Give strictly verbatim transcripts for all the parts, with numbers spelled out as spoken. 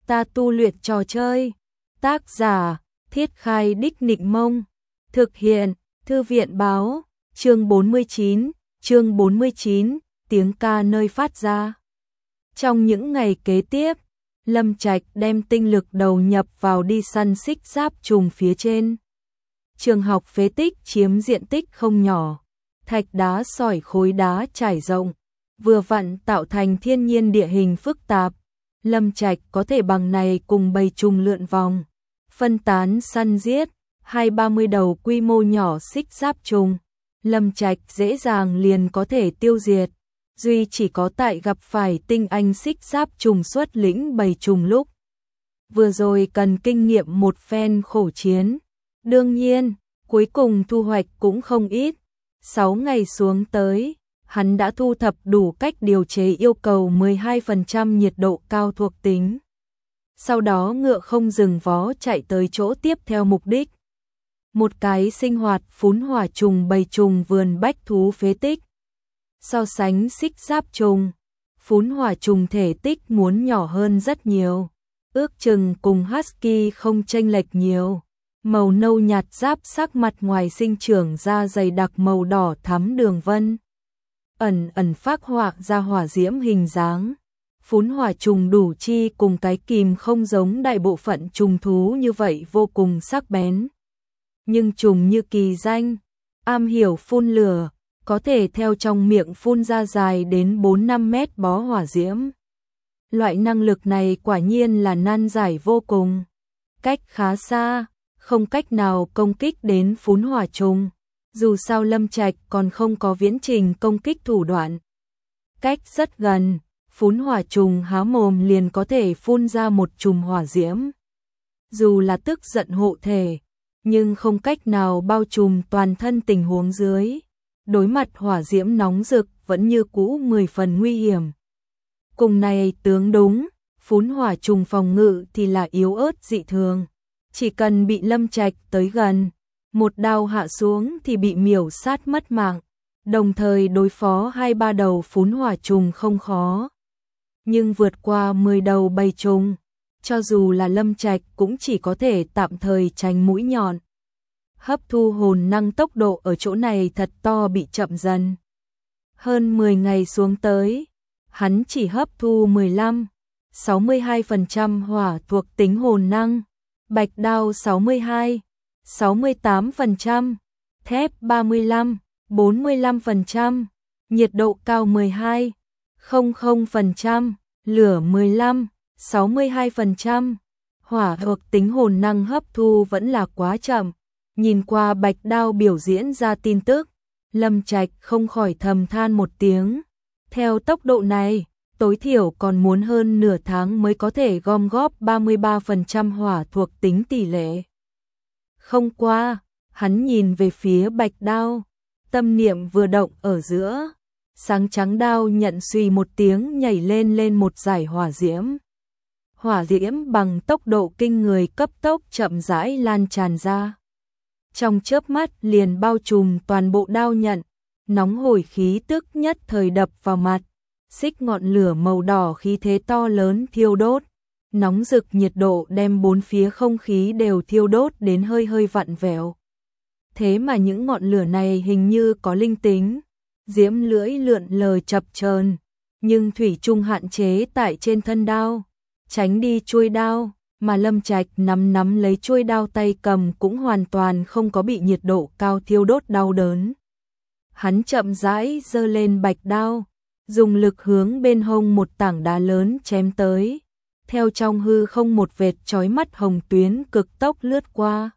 Ta tu luyện trò chơi. Tác giả: Thiết Khai Đích Nịnh Mông. Thực hiện: Thư viện báo. Chương bốn mươi chín, chương bốn mươi chín, tiếng ca nơi phát ra. Trong những ngày kế tiếp, Lâm Trạch đem tinh lực đầu nhập vào đi săn xích giáp trùng phía trên. Trường học phế tích chiếm diện tích không nhỏ, thạch đá sỏi khối đá trải rộng, vừa vặn tạo thành thiên nhiên địa hình phức tạp. Lâm Trạch có thể bằng này cùng bầy trùng lượn vòng, phân tán săn giết hai ba mươi đầu quy mô nhỏ xích giáp trùng. Lâm Trạch dễ dàng liền có thể tiêu diệt, duy chỉ có tại gặp phải tinh anh xích giáp trùng xuất lĩnh bầy trùng lúc vừa rồi cần kinh nghiệm một phen khổ chiến. Đương nhiên, cuối cùng thu hoạch cũng không ít. Sáu ngày xuống tới, hắn đã thu thập đủ cách điều chế yêu cầu mười hai phần trăm nhiệt độ cao thuộc tính. Sau đó ngựa không dừng vó chạy tới chỗ tiếp theo mục đích. Một cái sinh hoạt phún hỏa trùng bầy trùng vườn bách thú phế tích. So sánh xích giáp trùng, phún hỏa trùng thể tích muốn nhỏ hơn rất nhiều, ước chừng cùng husky không chênh lệch nhiều. Màu nâu nhạt giáp sắc mặt ngoài sinh trưởng ra dày đặc màu đỏ thắm đường vân, ẩn ẩn phác họa ra hỏa diễm hình dáng. Phún hỏa trùng đủ chi cùng cái kìm không giống đại bộ phận trùng thú như vậy vô cùng sắc bén. Nhưng trùng như kỳ danh, am hiểu phun lửa, có thể theo trong miệng phun ra dài đến bốn năm mét bó hỏa diễm. Loại năng lực này quả nhiên là nan giải vô cùng. Cách khá xa, không cách nào công kích đến phún hỏa trùng. Dù sao Lâm Trạch còn không có viễn trình công kích thủ đoạn. Cách rất gần, phún hỏa trùng há mồm liền có thể phun ra một chùm hỏa diễm. Dù là tức giận hộ thể, nhưng không cách nào bao trùm toàn thân tình huống dưới. Đối mặt hỏa diễm nóng rực vẫn như cũ mười phần nguy hiểm. Cùng này tướng đúng, phún hỏa trùng phòng ngự thì là yếu ớt dị thường. Chỉ cần bị Lâm Trạch tới gần, một đao hạ xuống thì bị miểu sát mất mạng. Đồng thời đối phó hai ba đầu phún hỏa trùng không khó. Nhưng vượt qua mười đầu bầy trùng, cho dù là Lâm Trạch cũng chỉ có thể tạm thời tránh mũi nhọn. Hấp thu hồn năng tốc độ ở chỗ này thật to bị chậm dần. Hơn mười ngày xuống tới, hắn chỉ hấp thu mười lăm, sáu mươi hai phần trăm hỏa thuộc tính hồn năng, bạch đao sáu mươi hai, sáu mươi tám phần trăm, thép ba mươi lăm, bốn mươi lăm phần trăm, nhiệt độ cao mười hai, không không phần trăm, lửa mười lăm, sáu mươi hai phần trăm. Hỏa thuộc tính hồn năng hấp thu vẫn là quá chậm. Nhìn qua bạch đao biểu diễn ra tin tức, Lâm Trạch không khỏi thầm than một tiếng. Theo tốc độ này, tối thiểu còn muốn hơn nửa tháng mới có thể gom góp ba mươi ba phần trăm hỏa thuộc tính tỷ lệ. Không qua, hắn nhìn về phía bạch đao, tâm niệm vừa động ở giữa, sáng trắng đao nhận suy một tiếng nhảy lên lên một dải hỏa diễm. Hỏa diễm bằng tốc độ kinh người cấp tốc chậm rãi lan tràn ra. Trong chớp mắt liền bao trùm toàn bộ đao nhận, nóng hổi khí tức nhất thời đập vào mặt. Xích ngọn lửa màu đỏ khí thế to lớn thiêu đốt, nóng rực nhiệt độ đem bốn phía không khí đều thiêu đốt đến hơi hơi vặn vẹo. Thế mà những ngọn lửa này hình như có linh tính, diễm lưỡi lượn lờ chập chờn, nhưng thủy chung hạn chế tại trên thân đao, tránh đi chuôi đao, mà Lâm Trạch nắm nắm lấy chuôi đao tay cầm cũng hoàn toàn không có bị nhiệt độ cao thiêu đốt đau đớn. Hắn chậm rãi giơ lên bạch đao, dùng lực hướng bên hông một tảng đá lớn chém tới, theo trong hư không một vệt chói mắt hồng tuyến cực tốc lướt qua.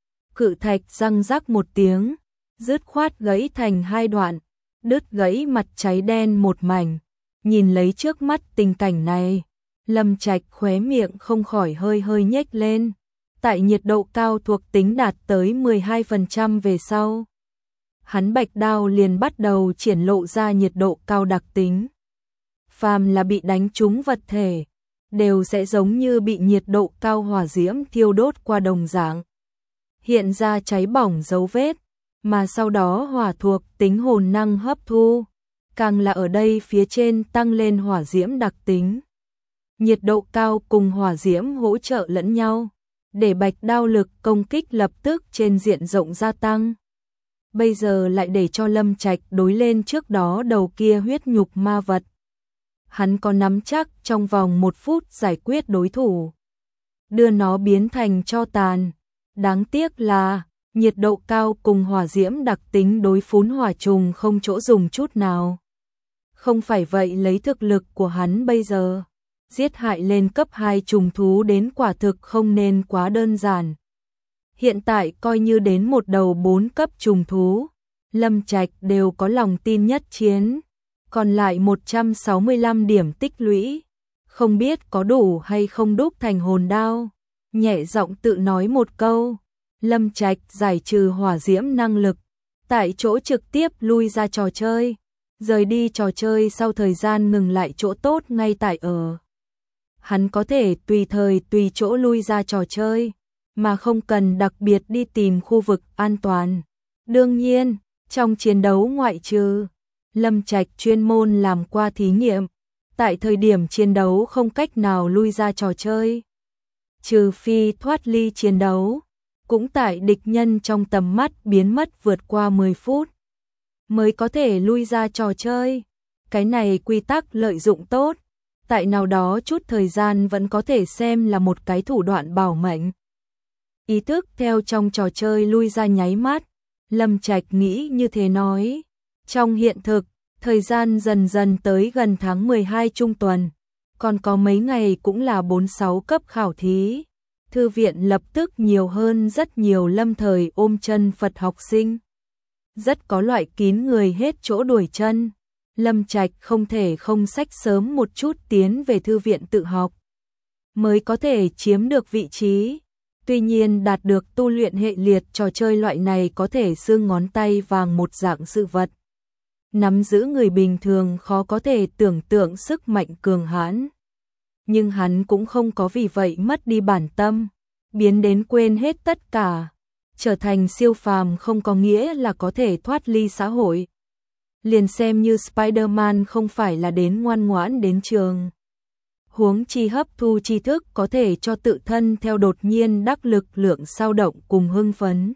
Cự thạch răng rắc một tiếng, dứt khoát gãy thành hai đoạn, đứt gãy mặt cháy đen một mảnh. Nhìn lấy trước mắt tình cảnh này, Lâm Trạch khóe miệng không khỏi hơi hơi nhếch lên. Tại nhiệt độ cao thuộc tính đạt tới mười hai phần trăm về sau, hắn bạch đao liền bắt đầu triển lộ ra nhiệt độ cao đặc tính. Phàm là bị đánh trúng vật thể, đều sẽ giống như bị nhiệt độ cao hỏa diễm thiêu đốt qua đồng dạng, hiện ra cháy bỏng dấu vết, mà sau đó hỏa thuộc tính hồn năng hấp thu, càng là ở đây phía trên tăng lên hỏa diễm đặc tính. nhiệt độ cao cùng hỏa diễm hỗ trợ lẫn nhau, để bạch đao lực công kích lập tức trên diện rộng gia tăng. Bây giờ lại để cho Lâm Trạch đối lên trước đó đầu kia huyết nhục ma vật. Hắn có nắm chắc trong vòng một phút giải quyết đối thủ, đưa nó biến thành tro tàn. Đáng tiếc là nhiệt độ cao cùng hỏa diễm đặc tính đối phún hỏa trùng không chỗ dùng chút nào. Không phải vậy lấy thực lực của hắn bây giờ, giết hại lên cấp hai trùng thú đến quả thực không nên quá đơn giản. Hiện tại coi như đến một đầu bốn cấp trùng thú, Lâm Trạch đều có lòng tin nhất chiến, còn lại một trăm sáu mươi lăm điểm tích lũy, không biết có đủ hay không đúc thành hồn đao. Nhẹ giọng tự nói một câu, Lâm Trạch giải trừ hỏa diễm năng lực, tại chỗ trực tiếp lui ra trò chơi, rời đi trò chơi sau thời gian ngừng lại chỗ tốt ngay tại ở. Hắn có thể tùy thời tùy chỗ lui ra trò chơi, mà không cần đặc biệt đi tìm khu vực an toàn. Đương nhiên, trong chiến đấu ngoại trừ, Lâm Trạch chuyên môn làm qua thí nghiệm, tại thời điểm chiến đấu không cách nào lui ra trò chơi. Trừ phi thoát ly chiến đấu, cũng tại địch nhân trong tầm mắt biến mất vượt qua mười phút, mới có thể lui ra trò chơi. Cái này quy tắc lợi dụng tốt, tại nào đó chút thời gian vẫn có thể xem là một cái thủ đoạn bảo mệnh. Ý thức theo trong trò chơi lui ra nháy mắt, Lâm Trạch nghĩ như thế nói. Trong hiện thực, thời gian dần dần tới gần tháng mười hai trung tuần, còn có mấy ngày cũng là bốn sáu cấp khảo thí. Thư viện lập tức nhiều hơn rất nhiều lâm thời ôm chân Phật học sinh. Rất có loại kín người hết chỗ đuổi chân. Lâm Trạch không thể không xách sớm một chút tiến về thư viện tự học, mới có thể chiếm được vị trí. Tuy nhiên đạt được tu luyện hệ liệt trò chơi loại này có thể xương ngón tay vàng một dạng sự vật. Nắm giữ người bình thường khó có thể tưởng tượng sức mạnh cường hãn. Nhưng hắn cũng không có vì vậy mất đi bản tâm, biến đến quên hết tất cả. Trở thành siêu phàm không có nghĩa là có thể thoát ly xã hội. Liền xem như Spider-Man không phải là đến ngoan ngoãn đến trường. Huống chi hấp thu tri thức có thể cho tự thân theo đột nhiên đắc lực lượng sao động cùng hưng phấn.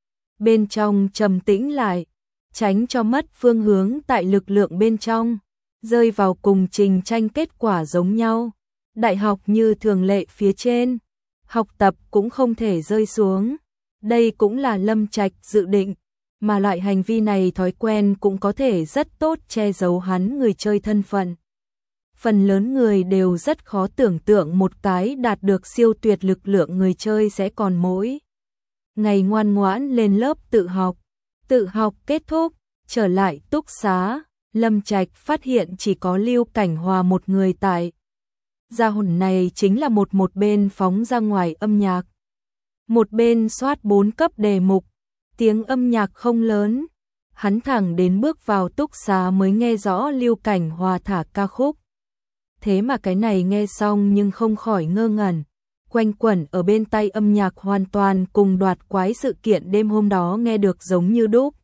Bên trong trầm tĩnh lại, tránh cho mất phương hướng tại lực lượng bên trong, rơi vào cùng trình tranh kết quả giống nhau. Đại học như thường lệ phía trên, học tập cũng không thể rơi xuống. Đây cũng là Lâm Trạch dự định, mà loại hành vi này thói quen cũng có thể rất tốt che giấu hắn người chơi thân phận. Phần lớn người đều rất khó tưởng tượng một cái đạt được siêu tuyệt lực lượng người chơi sẽ còn mỗi ngày ngoan ngoãn lên lớp tự học. Tự học kết thúc, trở lại túc xá, Lâm Trạch phát hiện chỉ có Lưu Cảnh Hòa một người tại. Gia hồn này chính là một một bên phóng ra ngoài âm nhạc, một bên soát bốn cấp đề mục. Tiếng âm nhạc không lớn, hắn thẳng đến bước vào túc xá mới nghe rõ Lưu Cảnh Hòa thả ca khúc. Thế mà cái này nghe xong nhưng không khỏi ngơ ngẩn, quanh quẩn ở bên tai âm nhạc hoàn toàn cùng đoạt quái sự kiện đêm hôm đó nghe được giống như đúc.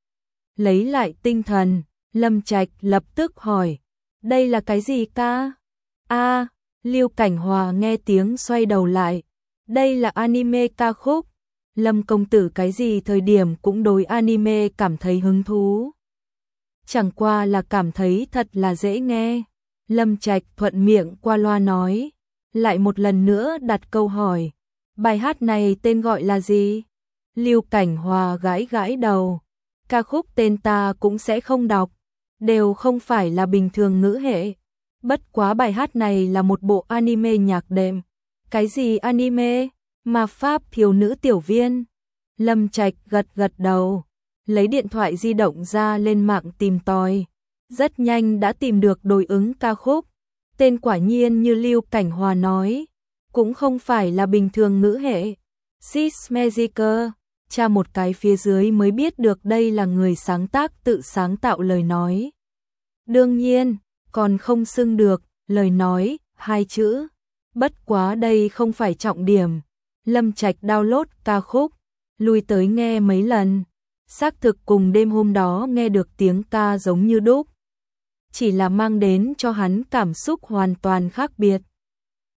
Lấy lại tinh thần, Lâm Trạch lập tức hỏi, đây là cái gì ca? A, Lưu Cảnh Hòa nghe tiếng xoay đầu lại, đây là anime ca khúc. Lâm công tử cái gì thời điểm cũng đối anime cảm thấy hứng thú. Chẳng qua là cảm thấy thật là dễ nghe. Lâm Trạch thuận miệng qua loa nói, lại một lần nữa đặt câu hỏi, bài hát này tên gọi là gì? Lưu Cảnh Hòa gãi gãi đầu, ca khúc tên ta cũng sẽ không đọc, đều không phải là bình thường ngữ hệ. Bất quá bài hát này là một bộ anime nhạc đệm. Cái gì anime? Ma pháp thiếu nữ tiểu viên. Lâm Trạch gật gật đầu, lấy điện thoại di động ra lên mạng tìm tòi. Rất nhanh đã tìm được đối ứng ca khúc. Tên quả nhiên như Lưu Cảnh Hòa nói, cũng không phải là bình thường ngữ hệ. Sis Magiker, tra một cái phía dưới mới biết được đây là người sáng tác tự sáng tạo lời nói. Đương nhiên, còn không xưng được, lời nói, hai chữ. Bất quá đây không phải trọng điểm. Lâm Trạch download ca khúc, lui tới nghe mấy lần. Xác thực cùng đêm hôm đó nghe được tiếng ca giống như đúc. Chỉ là mang đến cho hắn cảm xúc hoàn toàn khác biệt.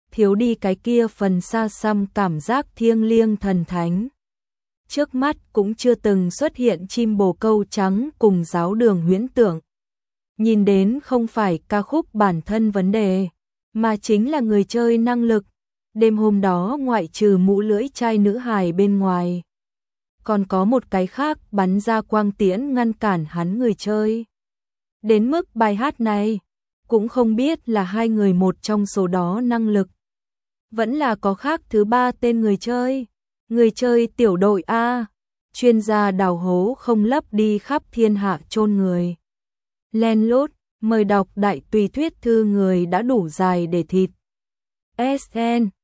thiếu đi cái kia phần xa xăm cảm giác thiêng liêng thần thánh. Trước mắt cũng chưa từng xuất hiện chim bồ câu trắng cùng giáo đường huyễn tưởng. Nhìn đến không phải ca khúc bản thân vấn đề, mà chính là người chơi năng lực. Đêm hôm đó ngoại trừ mũ lưỡi trai nữ hài bên ngoài, còn có một cái khác bắn ra quang tiễn ngăn cản hắn người chơi. Đến mức bài hát này, cũng không biết là hai người một trong số đó năng lực. Vẫn là có khác thứ ba tên người chơi. Người chơi tiểu đội A, chuyên gia đào hố không lấp đi khắp thiên hạ chôn người. Len lút, mời đọc đại tùy thuyết thư người đã đủ dài để thịt. ét en